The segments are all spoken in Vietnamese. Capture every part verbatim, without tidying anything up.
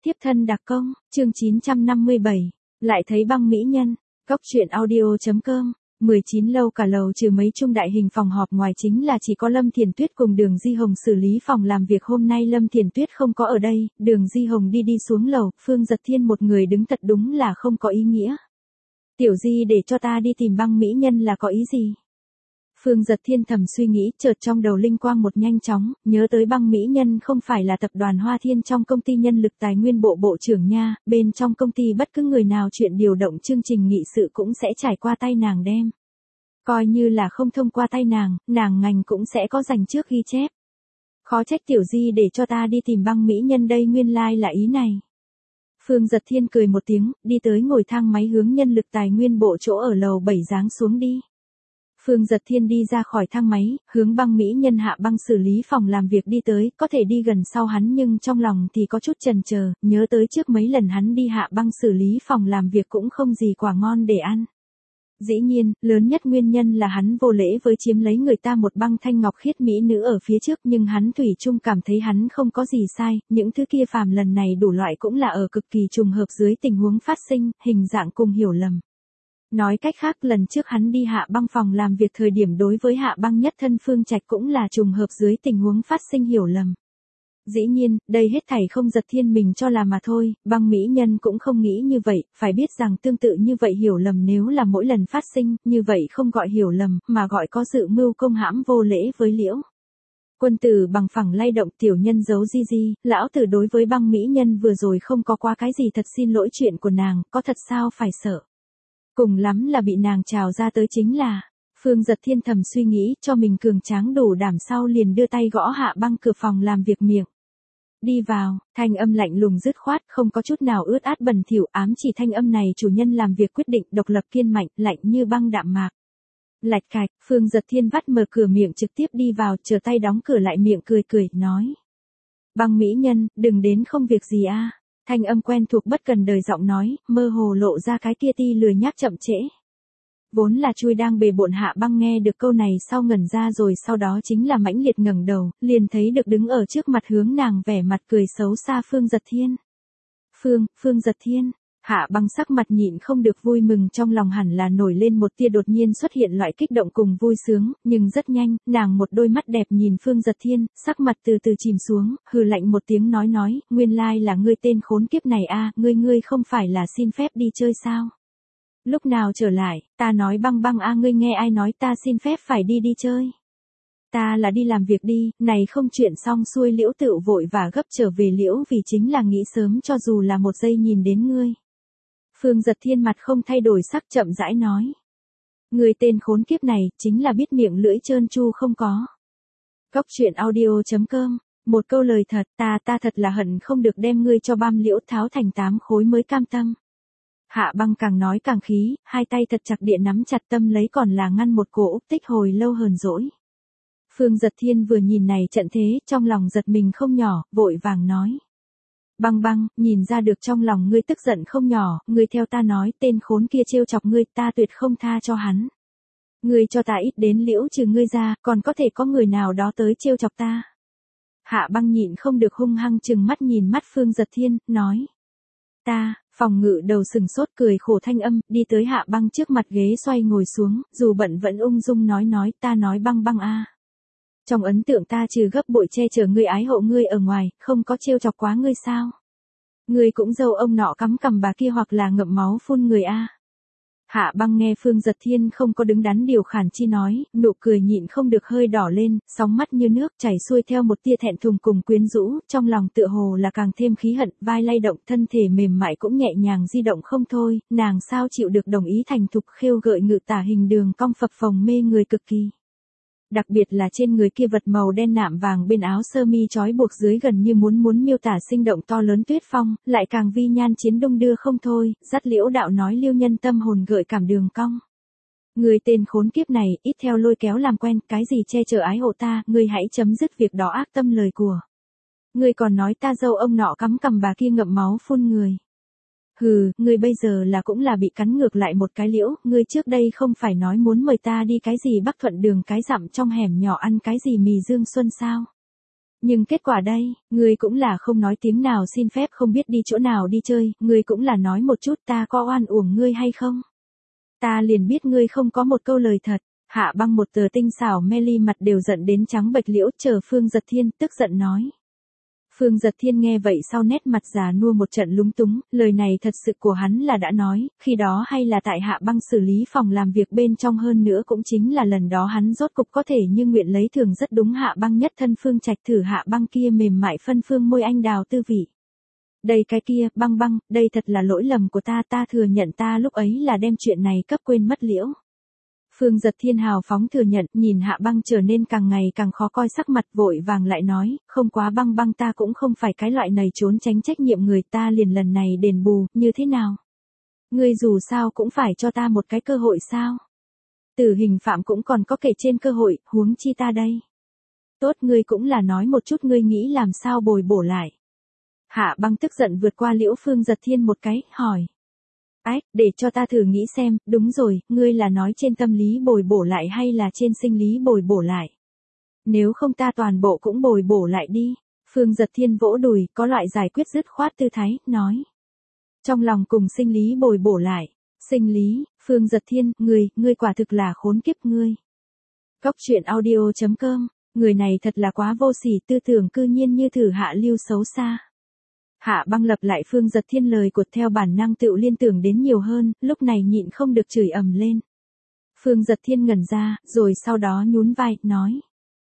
Tiếp thân đặc công, chương chín trăm năm mươi bảy, lại thấy băng mỹ nhân, góc truyện audio.com, mười chín lâu cả lầu trừ mấy trung đại hình phòng họp ngoài chính là chỉ có Lâm Thiền Tuyết cùng Đường Di Hồng xử lý phòng làm việc. Hôm nay Lâm Thiền Tuyết không có ở đây, Đường Di Hồng đi đi xuống lầu, Phương Giật Thiên một người đứng thật đúng là không có ý nghĩa. Tiểu Di để cho ta đi tìm băng mỹ nhân là có ý gì? Phương Giật Thiên thầm suy nghĩ, chợt trong đầu linh quang một nhanh chóng, nhớ tới băng mỹ nhân không phải là tập đoàn Hoa Thiên trong công ty nhân lực tài nguyên bộ bộ trưởng nha, bên trong công ty bất cứ người nào chuyện điều động chương trình nghị sự cũng sẽ trải qua tay nàng đem. Coi như là không thông qua tay nàng, nàng ngành cũng sẽ có dành trước ghi chép. Khó trách Tiểu Di để cho ta đi tìm băng mỹ nhân đây, nguyên lai like là ý này. Phương Giật Thiên cười một tiếng, đi tới ngồi thang máy hướng nhân lực tài nguyên bộ chỗ ở lầu bảy giáng xuống đi. Phương Giật Thiên đi ra khỏi thang máy, hướng băng mỹ nhân hạ băng xử lý phòng làm việc đi tới, có thể đi gần sau hắn nhưng trong lòng thì có chút chần chờ, nhớ tới trước mấy lần hắn đi hạ băng xử lý phòng làm việc cũng không gì quả ngon để ăn. Dĩ nhiên, lớn nhất nguyên nhân là hắn vô lễ với chiếm lấy người ta một băng thanh ngọc khiết mỹ nữ ở phía trước, nhưng hắn thủy chung cảm thấy hắn không có gì sai, những thứ kia phàm lần này đủ loại cũng là ở cực kỳ trùng hợp dưới tình huống phát sinh, hình dạng cùng hiểu lầm. Nói cách khác, lần trước hắn đi hạ băng phòng làm việc thời điểm đối với hạ băng nhất thân Phương Trạch cũng là trùng hợp dưới tình huống phát sinh hiểu lầm. Dĩ nhiên, đây hết thảy không Giật Thiên mình cho là mà thôi, băng mỹ nhân cũng không nghĩ như vậy, phải biết rằng tương tự như vậy hiểu lầm nếu là mỗi lần phát sinh, như vậy không gọi hiểu lầm, mà gọi có dự mưu công hãm vô lễ với liễu. Quân tử bằng phẳng lay động, tiểu nhân giấu di di, lão tử đối với băng mỹ nhân vừa rồi không có qua cái gì thật xin lỗi chuyện của nàng, có thật sao phải sợ. Cùng lắm là bị nàng trào ra tới chính là, Phương Giật Thiên thầm suy nghĩ, cho mình cường tráng đủ đảm sau liền đưa tay gõ hạ băng cửa phòng làm việc miệng. Đi vào, thanh âm lạnh lùng dứt khoát, không có chút nào ướt át bẩn thỉu, ám chỉ thanh âm này chủ nhân làm việc quyết định, độc lập kiên mạnh, lạnh như băng đạm mạc. Lạch cạch, Phương Giật Thiên vắt mở cửa miệng trực tiếp đi vào, chờ tay đóng cửa lại miệng cười cười, nói. Băng mỹ nhân, đừng đến không việc gì a. Thanh âm quen thuộc bất cần đời giọng nói, mơ hồ lộ ra cái kia ti lười nhác chậm trễ. Vốn là chui đang bề bộn hạ băng nghe được câu này sau ngẩn ra rồi sau đó chính là mãnh liệt ngẩng đầu, liền thấy được đứng ở trước mặt hướng nàng vẻ mặt cười xấu xa Phương Giật Thiên. Phương, Phương Giật Thiên. Hạ băng sắc mặt nhịn không được vui mừng, trong lòng hẳn là nổi lên một tia đột nhiên xuất hiện loại kích động cùng vui sướng, nhưng rất nhanh, nàng một đôi mắt đẹp nhìn Phương Giật Thiên, sắc mặt từ từ chìm xuống, hừ lạnh một tiếng nói nói, nguyên lai là ngươi tên khốn kiếp này a, ngươi ngươi không phải là xin phép đi chơi sao? Lúc nào trở lại, ta nói băng băng a, ngươi nghe ai nói ta xin phép phải đi đi chơi? Ta là đi làm việc đi, này không chuyện xong xuôi liễu tự vội và gấp trở về liễu vì chính là nghĩ sớm cho dù là một giây nhìn đến ngươi. Phương Giật Thiên mặt không thay đổi sắc chậm rãi nói. Người tên khốn kiếp này, chính là biết miệng lưỡi trơn tru không có. Góc truyện audio.com, một câu lời thật, ta ta thật là hận không được đem ngươi cho băm liễu tháo thành tám khối mới cam tâm. Hạ băng càng nói càng khí, hai tay thật chặt địa nắm chặt tâm lấy còn là ngăn một cổ úc tích hồi lâu hờn dỗi. Phương Giật Thiên vừa nhìn này trận thế, trong lòng giật mình không nhỏ, vội vàng nói. Băng băng, nhìn ra được trong lòng ngươi tức giận không nhỏ, ngươi theo ta nói tên khốn kia trêu chọc ngươi, ta tuyệt không tha cho hắn. Ngươi cho ta ít đến liễu trừ ngươi ra, còn có thể có người nào đó tới trêu chọc ta. Hạ băng nhịn không được hung hăng chừng mắt nhìn mắt Phương Giật Thiên, nói. Ta, phòng ngự đầu sừng sốt cười khổ thanh âm, đi tới hạ băng trước mặt ghế xoay ngồi xuống, dù bận vẫn ung dung nói nói, ta nói băng băng a. Trong ấn tượng ta trừ gấp bội che chở ngươi ái hộ ngươi ở ngoài, không có trêu chọc quá ngươi sao? Ngươi cũng dâu ông nọ cắm cằm bà kia hoặc là ngậm máu phun người a. Hạ băng nghe Phương Giật Thiên không có đứng đắn điều khản chi nói, nụ cười nhịn không được hơi đỏ lên, sóng mắt như nước chảy xuôi theo một tia thẹn thùng cùng quyến rũ, trong lòng tựa hồ là càng thêm khí hận, vai lay động thân thể mềm mại cũng nhẹ nhàng di động không thôi, nàng sao chịu được đồng ý thành thục khêu gợi ngự tả hình đường cong phập phồng mê người cực kỳ. Đặc biệt là trên người kia vật màu đen nạm vàng bên áo sơ mi trói buộc dưới gần như muốn muốn miêu tả sinh động to lớn tuyết phong, lại càng vi nhan chiến đung đưa không thôi, dắt liễu đạo nói liêu nhân tâm hồn gợi cảm đường cong. Người tên khốn kiếp này, ít theo lôi kéo làm quen, cái gì che chở ái hộ ta, ngươi hãy chấm dứt việc đó ác tâm lời của. Ngươi còn nói ta dâu ông nọ cắm cằm bà kia ngậm máu phun người. Hừ, ngươi bây giờ là cũng là bị cắn ngược lại một cái liễu, ngươi trước đây không phải nói muốn mời ta đi cái gì Bắc Thuận đường cái dặm trong hẻm nhỏ ăn cái gì mì Dương Xuân sao? Nhưng kết quả đây, ngươi cũng là không nói tiếng nào xin phép không biết đi chỗ nào đi chơi, ngươi cũng là nói một chút ta có oan uổng ngươi hay không. Ta liền biết ngươi không có một câu lời thật. Hạ Băng một tờ tinh xảo mê ly mặt đều giận đến trắng bệch liễu, chờ Phương Giật Thiên, tức giận nói. Phương Giật Thiên nghe vậy sau nét mặt già nua một trận lúng túng, lời này thật sự của hắn là đã nói, khi đó hay là tại Hạ Băng xử lý phòng làm việc bên trong, hơn nữa cũng chính là lần đó hắn rốt cục có thể như nguyện lấy thường rất đúng Hạ Băng nhất thân Phương Trạch thử Hạ Băng kia mềm mại phân phương môi anh đào tư vị. Đây cái kia, Băng Băng, đây thật là lỗi lầm của ta, ta thừa nhận ta lúc ấy là đem chuyện này cấp quên mất liễu. Phương Giật Thiên hào phóng thừa nhận, nhìn Hạ Băng trở nên càng ngày càng khó coi sắc mặt, vội vàng lại nói, không quá Băng Băng, ta cũng không phải cái loại này trốn tránh trách nhiệm người, ta liền lần này đền bù, như thế nào? Ngươi dù sao cũng phải cho ta một cái cơ hội sao? Tử hình phạm cũng còn có kể trên cơ hội, huống chi ta đây. Tốt, ngươi cũng là nói một chút ngươi nghĩ làm sao bồi bổ lại. Hạ Băng tức giận vượt qua liễu Phương Giật Thiên một cái, hỏi. Ách, để cho ta thử nghĩ xem, đúng rồi, ngươi là nói trên tâm lý bồi bổ lại hay là trên sinh lý bồi bổ lại? Nếu không ta toàn bộ cũng bồi bổ lại đi. Phương Giật Thiên vỗ đùi, có loại giải quyết dứt khoát tư thái, nói. Trong lòng cùng sinh lý bồi bổ lại. Sinh lý, Phương Giật Thiên, ngươi, ngươi quả thực là khốn kiếp ngươi. Cóc truyện audio chấm com, người này thật là quá vô sỉ, tư tưởng cư nhiên như thử hạ lưu xấu xa. Hạ Băng lập lại Phương Giật Thiên lời của, theo bản năng tựu liên tưởng đến nhiều hơn, lúc này nhịn không được chửi ầm lên. Phương Giật Thiên ngẩn ra, rồi sau đó nhún vai, nói.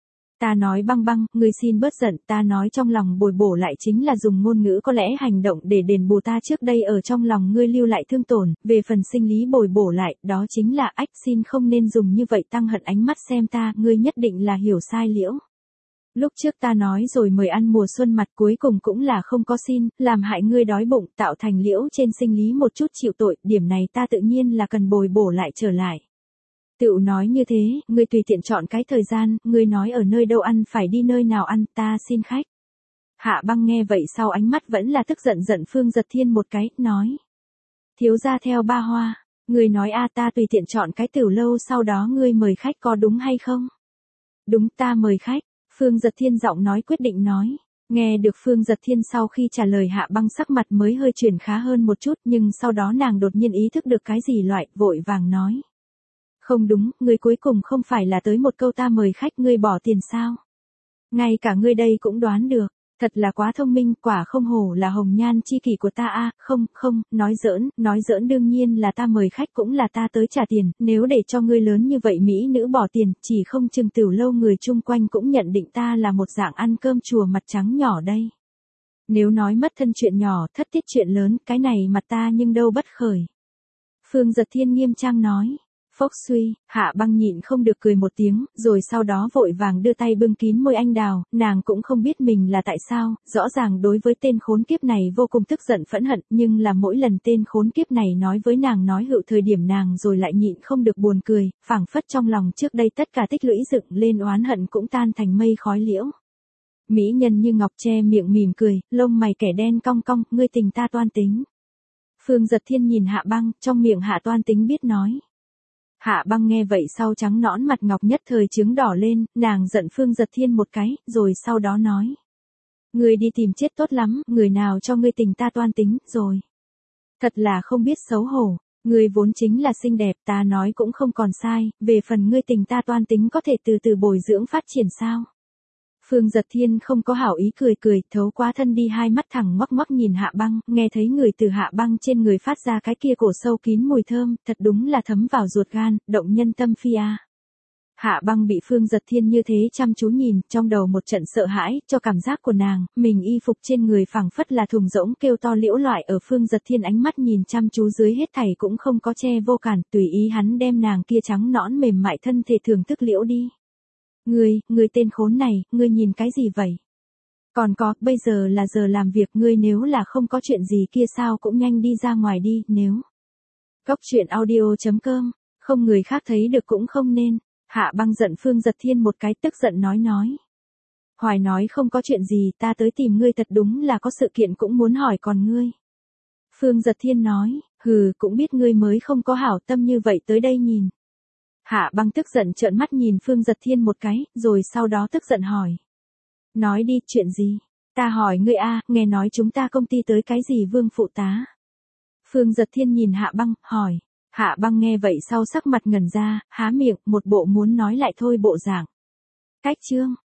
Ta nói Băng Băng, ngươi xin bớt giận, ta nói trong lòng bồi bổ lại chính là dùng ngôn ngữ có lẽ hành động để đền bù ta trước đây ở trong lòng ngươi lưu lại thương tổn, về phần sinh lý bồi bổ lại, đó chính là ách, xin không nên dùng như vậy tăng hận ánh mắt xem ta, ngươi nhất định là hiểu sai liễu. Lúc trước ta nói rồi mời ăn mùa xuân mặt, cuối cùng cũng là không có xin, làm hại ngươi đói bụng, tạo thành liễu trên sinh lý một chút chịu tội, điểm này ta tự nhiên là cần bồi bổ lại trở lại. Tựu nói như thế, ngươi tùy tiện chọn cái thời gian, ngươi nói ở nơi đâu ăn phải đi nơi nào ăn, ta xin khách. Hạ Băng nghe vậy sau ánh mắt vẫn là tức giận giận Phương Giật Thiên một cái, nói. Thiếu gia theo ba hoa, ngươi nói a ta tùy tiện chọn cái tiểu lâu sau đó ngươi mời khách có đúng hay không? Đúng, ta mời khách. Phương Giật Thiên giọng nói quyết định nói. Nghe được Phương Giật Thiên sau khi trả lời Hạ Băng sắc mặt mới hơi chuyển khá hơn một chút, nhưng sau đó nàng đột nhiên ý thức được cái gì loại, vội vàng nói. Không đúng, ngươi cuối cùng không phải là tới một câu ta mời khách ngươi bỏ tiền sao? Ngay cả ngươi đây cũng đoán được, thật là quá thông minh, quả không hổ là hồng nhan chi kỷ của ta a, không, không, nói giỡn, nói giỡn đương nhiên là ta mời khách cũng là ta tới trả tiền, nếu để cho ngươi lớn như vậy mỹ nữ bỏ tiền, chỉ không chừng tiểu lâu người chung quanh cũng nhận định ta là một dạng ăn cơm chùa mặt trắng nhỏ đây. Nếu nói mất thân chuyện nhỏ, thất tiết chuyện lớn, cái này mặt ta nhưng đâu bất khởi. Phương Giật Thiên nghiêm trang nói. Phốc suy, Hạ Băng nhịn không được cười một tiếng, rồi sau đó vội vàng đưa tay bưng kín môi anh đào, nàng cũng không biết mình là tại sao, rõ ràng đối với tên khốn kiếp này vô cùng tức giận phẫn hận, nhưng là mỗi lần tên khốn kiếp này nói với nàng nói hữu thời điểm nàng rồi lại nhịn không được buồn cười, phảng phất trong lòng trước đây tất cả tích lũy dựng lên oán hận cũng tan thành mây khói liễu. Mỹ nhân như ngọc che miệng mỉm cười, lông mày kẻ đen cong cong, ngươi tình ta toan tính. Phương Giật Thiên nhìn Hạ Băng, trong miệng Hạ toan tính biết nói. Hạ Băng nghe vậy sau trắng nõn mặt ngọc nhất thời trướng đỏ lên, nàng giận Phương Giật Thiên một cái, rồi sau đó nói. Ngươi đi tìm chết tốt lắm, người nào cho ngươi tình ta toan tính, rồi. Thật là không biết xấu hổ, ngươi vốn chính là xinh đẹp, ta nói cũng không còn sai, về phần ngươi tình ta toan tính có thể từ từ bồi dưỡng phát triển sao. Phương Giật Thiên không có hảo ý cười cười, thấu quá thân đi hai mắt thẳng ngoắc ngoắc nhìn Hạ Băng, nghe thấy người từ Hạ Băng trên người phát ra cái kia cổ sâu kín mùi thơm, thật đúng là thấm vào ruột gan, động nhân tâm phi a. Hạ Băng bị Phương Giật Thiên như thế chăm chú nhìn, trong đầu một trận sợ hãi, cho cảm giác của nàng, mình y phục trên người phảng phất là thùng rỗng kêu to liễu loại ở Phương Giật Thiên ánh mắt nhìn chăm chú dưới hết thảy cũng không có che vô cản, tùy ý hắn đem nàng kia trắng nõn mềm mại thân thể thưởng thức liễu đi. Ngươi, ngươi tên khốn này, ngươi nhìn cái gì vậy? Còn có, bây giờ là giờ làm việc, ngươi nếu là không có chuyện gì kia sao cũng nhanh đi ra ngoài đi, nếu. Cóc truyện audio chấm com, không người khác thấy được cũng không nên. Hạ Băng giận Phương Giật Thiên một cái tức giận nói nói. Hoài nói không có chuyện gì, ta tới tìm ngươi thật đúng là có sự kiện cũng muốn hỏi còn ngươi. Phương Giật Thiên nói, hừ, cũng biết ngươi mới không có hảo tâm như vậy tới đây nhìn. Hạ Băng tức giận trợn mắt nhìn Phương Giật Thiên một cái, rồi sau đó tức giận hỏi. Nói đi, chuyện gì? Ta hỏi ngươi a, nghe nói chúng ta công ty tới cái gì Vương phụ tá? Phương Giật Thiên nhìn Hạ Băng, hỏi. Hạ Băng nghe vậy sau sắc mặt ngẩn ra, há miệng, một bộ muốn nói lại thôi bộ dạng. Cách chương.